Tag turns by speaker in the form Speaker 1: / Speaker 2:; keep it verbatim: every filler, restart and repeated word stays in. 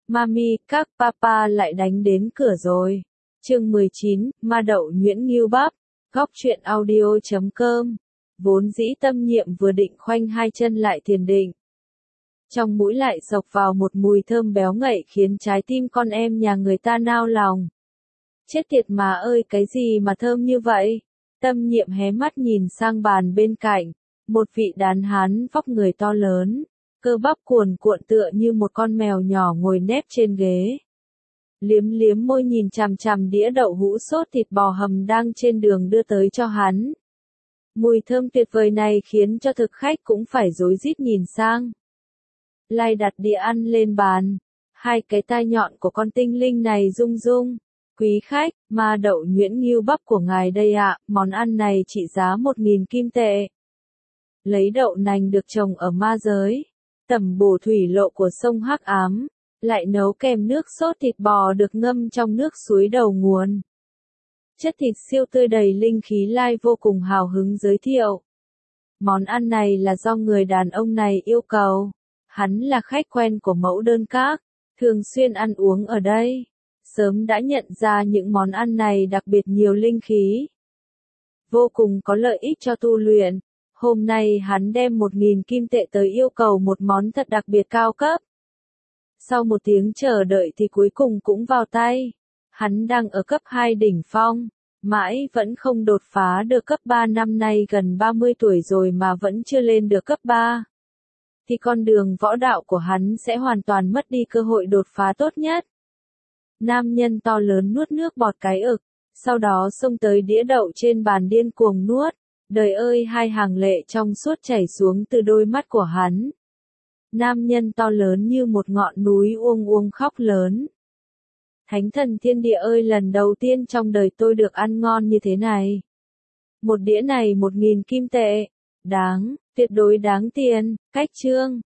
Speaker 1: Mami, các papa lại đánh đến cửa rồi. Chương mười chín, Ma Đậu Nhuyễn Ngưu Bắp. Góc truyện audio chấm com. Vốn dĩ Tâm Nhiệm vừa định khoanh hai chân lại thiền định. Trong mũi lại xộc vào một mùi thơm béo ngậy khiến trái tim con em nhà người ta nao lòng. Chết tiệt mà ơi, cái gì mà thơm như vậy? Tâm Nhiệm hé mắt nhìn sang bàn bên cạnh. Một vị đàn hán vóc người to lớn, cơ bắp cuồn cuộn tựa như một con mèo nhỏ ngồi nép trên ghế. Liếm liếm môi nhìn chằm chằm đĩa đậu hũ sốt thịt bò hầm đang trên đường đưa tới cho hắn. Mùi thơm tuyệt vời này khiến cho thực khách cũng phải rối rít nhìn sang. Lai đặt đĩa ăn lên bàn. Hai cái tai nhọn của con tinh linh này rung rung. Quý khách, ma đậu nhuyễn ngưu bắp của ngài đây ạ, món ăn này trị giá một nghìn kim tệ. Lấy đậu nành được trồng ở ma giới, tẩm bổ thủy lộ của sông Hắc Ám, lại nấu kèm nước sốt thịt bò được ngâm trong nước suối đầu nguồn. Chất thịt siêu tươi đầy linh khí. Lai vô cùng hào hứng giới thiệu. Món ăn này là do người đàn ông này yêu cầu. Hắn là khách quen của mẫu đơn các, thường xuyên ăn uống ở đây. Sớm đã nhận ra những món ăn này đặc biệt nhiều linh khí, vô cùng có lợi ích cho tu luyện. Hôm nay hắn đem một nghìn kim tệ tới yêu cầu một món thật đặc biệt cao cấp. Sau một tiếng chờ đợi thì cuối cùng cũng vào tay. Hắn đang ở cấp hai đỉnh phong, mãi vẫn không đột phá được cấp ba, năm nay gần ba mươi tuổi rồi mà vẫn chưa lên được cấp ba. Thì con đường võ đạo của hắn sẽ hoàn toàn mất đi cơ hội đột phá tốt nhất. Nam nhân to lớn nuốt nước bọt cái ực, sau đó xông tới đĩa đậu trên bàn điên cuồng nuốt. Đời ơi, hai hàng lệ trong suốt chảy xuống từ đôi mắt của hắn. Nam nhân to lớn như một ngọn núi uông uông khóc lớn. Thánh thần thiên địa ơi, lần đầu tiên trong đời tôi được ăn ngon như thế này. Một đĩa này một nghìn kim tệ. Đáng, tuyệt đối đáng tiền. Cách chương.